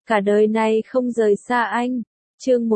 cả đời này không rời xa anh. Chương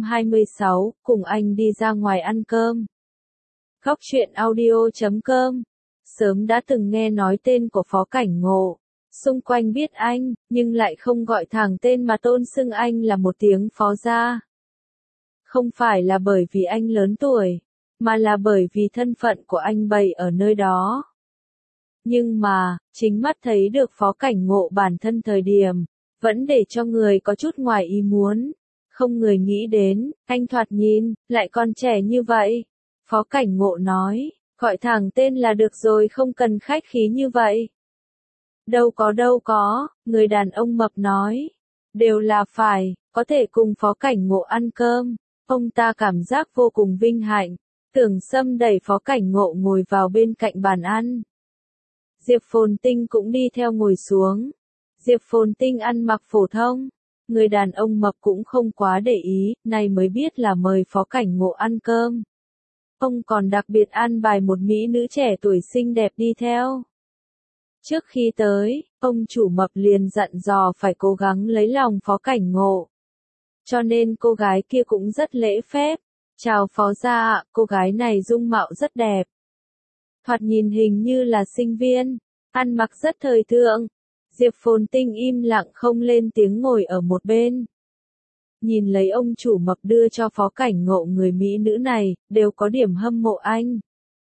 126, cùng anh đi ra ngoài ăn cơm. Góc truyện audio.com. Sớm đã từng nghe nói tên của Phó Cảnh Ngộ, xung quanh biết anh, nhưng lại không gọi thẳng tên mà tôn xưng anh là một tiếng phó gia. Không phải là bởi vì anh lớn tuổi, mà là bởi vì thân phận của anh bày ở nơi đó. Nhưng mà, chính mắt thấy được Phó Cảnh Ngộ bản thân thời điểm, vẫn để cho người có chút ngoài ý muốn. Không người nghĩ đến, anh thoạt nhìn, lại còn trẻ như vậy. Phó Cảnh Ngộ nói, gọi thẳng tên là được rồi, không cần khách khí như vậy. Đâu có, người đàn ông mập nói. Đều là phải, có thể cùng Phó Cảnh Ngộ ăn cơm. Ông ta cảm giác vô cùng vinh hạnh. Tưởng Sâm đẩy Phó Cảnh Ngộ ngồi vào bên cạnh bàn ăn. Diệp Phồn Tinh cũng đi theo ngồi xuống. Diệp Phồn Tinh ăn mặc phổ thông. Người đàn ông mập cũng không quá để ý, này mới biết là mời Phó Cảnh Ngộ ăn cơm. Ông còn đặc biệt an bài một mỹ nữ trẻ tuổi xinh đẹp đi theo. Trước khi tới, ông chủ mập liền dặn dò phải cố gắng lấy lòng Phó Cảnh Ngộ. Cho nên cô gái kia cũng rất lễ phép. Chào phó gia ạ, cô gái này dung mạo rất đẹp. Thoạt nhìn hình như là sinh viên, ăn mặc rất thời thượng. Diệp Phồn Tinh im lặng không lên tiếng ngồi ở một bên. Nhìn lấy ông chủ mập đưa cho Phó Cảnh Ngộ người mỹ nữ này, đều có điểm hâm mộ anh.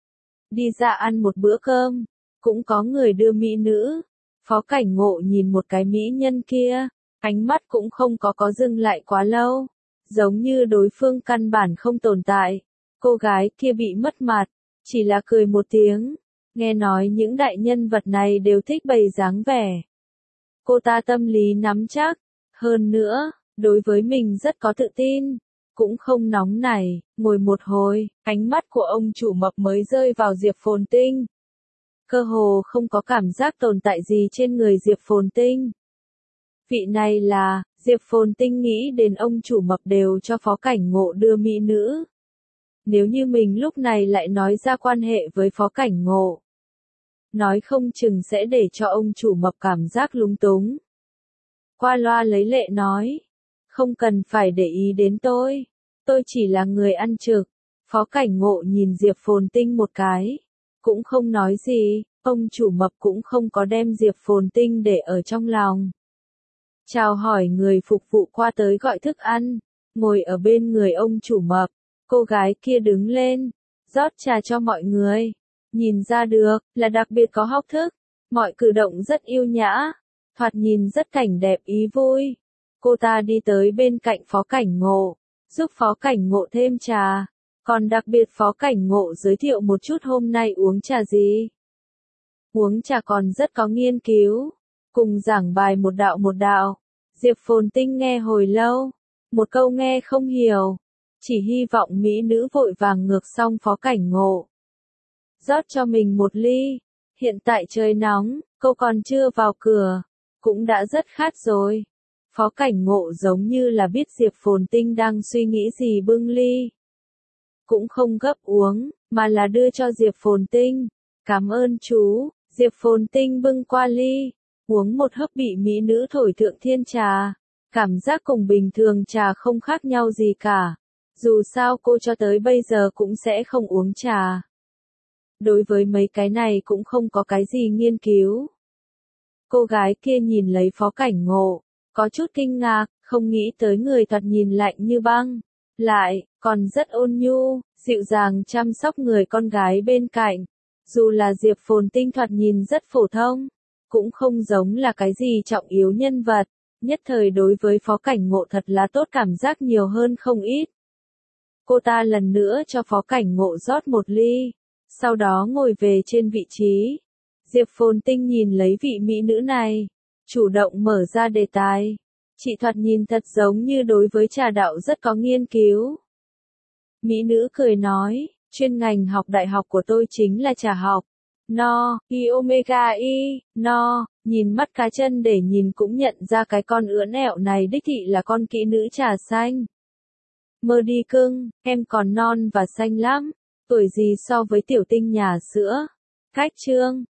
Đi ra ăn một bữa cơm, cũng có người đưa mỹ nữ. Phó Cảnh Ngộ nhìn một cái mỹ nhân kia, ánh mắt cũng không có dừng lại quá lâu. Giống như đối phương căn bản không tồn tại. Cô gái kia bị mất mặt, chỉ là cười một tiếng. Nghe nói những đại nhân vật này đều thích bày dáng vẻ. Cô ta tâm lý nắm chắc. Hơn nữa, đối với mình rất có tự tin. Cũng không nóng nảy, ngồi một hồi, ánh mắt của ông chủ mập mới rơi vào Diệp Phồn Tinh. Cơ hồ không có cảm giác tồn tại gì trên người Diệp Phồn Tinh. Vị này là, Diệp Phồn Tinh nghĩ đến ông chủ mập đều cho Phó Cảnh Ngộ đưa mỹ nữ. Nếu như mình lúc này lại nói ra quan hệ với Phó Cảnh Ngộ, nói không chừng sẽ để cho ông chủ mập cảm giác lúng túng. Qua loa lấy lệ nói, không cần phải để ý đến tôi chỉ là người ăn trực. Phó Cảnh Ngộ nhìn Diệp Phồn Tinh một cái, cũng không nói gì, ông chủ mập cũng không có đem Diệp Phồn Tinh để ở trong lòng. Chào hỏi người phục vụ qua tới gọi thức ăn, ngồi ở bên người ông chủ mập, cô gái kia đứng lên, rót trà cho mọi người. Nhìn ra được, là đặc biệt có học thức, mọi cử động rất yêu nhã, thoạt nhìn rất cảnh đẹp ý vui. Cô ta đi tới bên cạnh Phó Cảnh Ngộ, giúp Phó Cảnh Ngộ thêm trà, còn đặc biệt Phó Cảnh Ngộ giới thiệu một chút hôm nay uống trà gì. Uống trà còn rất có nghiên cứu, cùng giảng bài một đạo. Diệp Phồn Tinh nghe hồi lâu, một câu nghe không hiểu, chỉ hy vọng mỹ nữ vội vàng ngược xong Phó Cảnh Ngộ. Rót cho mình một ly, hiện tại trời nóng, cô còn chưa vào cửa, cũng đã rất khát rồi. Phó Cảnh Ngộ giống như là biết Diệp Phồn Tinh đang suy nghĩ gì bưng ly. Cũng không gấp uống, mà là đưa cho Diệp Phồn Tinh. Cảm ơn chú. Diệp Phồn Tinh bưng qua ly, uống một hớp bị mỹ nữ thổi thượng thiên trà. Cảm giác cùng bình thường trà không khác nhau gì cả. Dù sao cô cho tới bây giờ cũng sẽ không uống trà. Đối với mấy cái này cũng không có cái gì nghiên cứu. Cô gái kia nhìn lấy Phó Cảnh Ngộ, có chút kinh ngạc, không nghĩ tới người thoạt nhìn lạnh như băng. Lại, còn rất ôn nhu, dịu dàng chăm sóc người con gái bên cạnh. Dù là Diệp Phồn Tinh thoạt nhìn rất phổ thông, cũng không giống là cái gì trọng yếu nhân vật, nhất thời đối với Phó Cảnh Ngộ thật là tốt, cảm giác nhiều hơn không ít. Cô ta lần nữa cho Phó Cảnh Ngộ rót một ly, sau đó ngồi về trên vị trí. Diệp Phồn Tinh nhìn lấy vị mỹ nữ này, chủ động mở ra đề tài. Chị thoạt nhìn thật giống như đối với trà đạo rất có nghiên cứu. Mỹ nữ cười nói, chuyên ngành học đại học của tôi chính là trà học. I omega i, nhìn mắt cá chân để nhìn cũng nhận ra cái con ưỡn ẹo này đích thị là con kỹ nữ trà xanh. Mơ đi cưng, em còn non và xanh lắm, tuổi gì so với tiểu Tinh nhà sữa. Cách chương,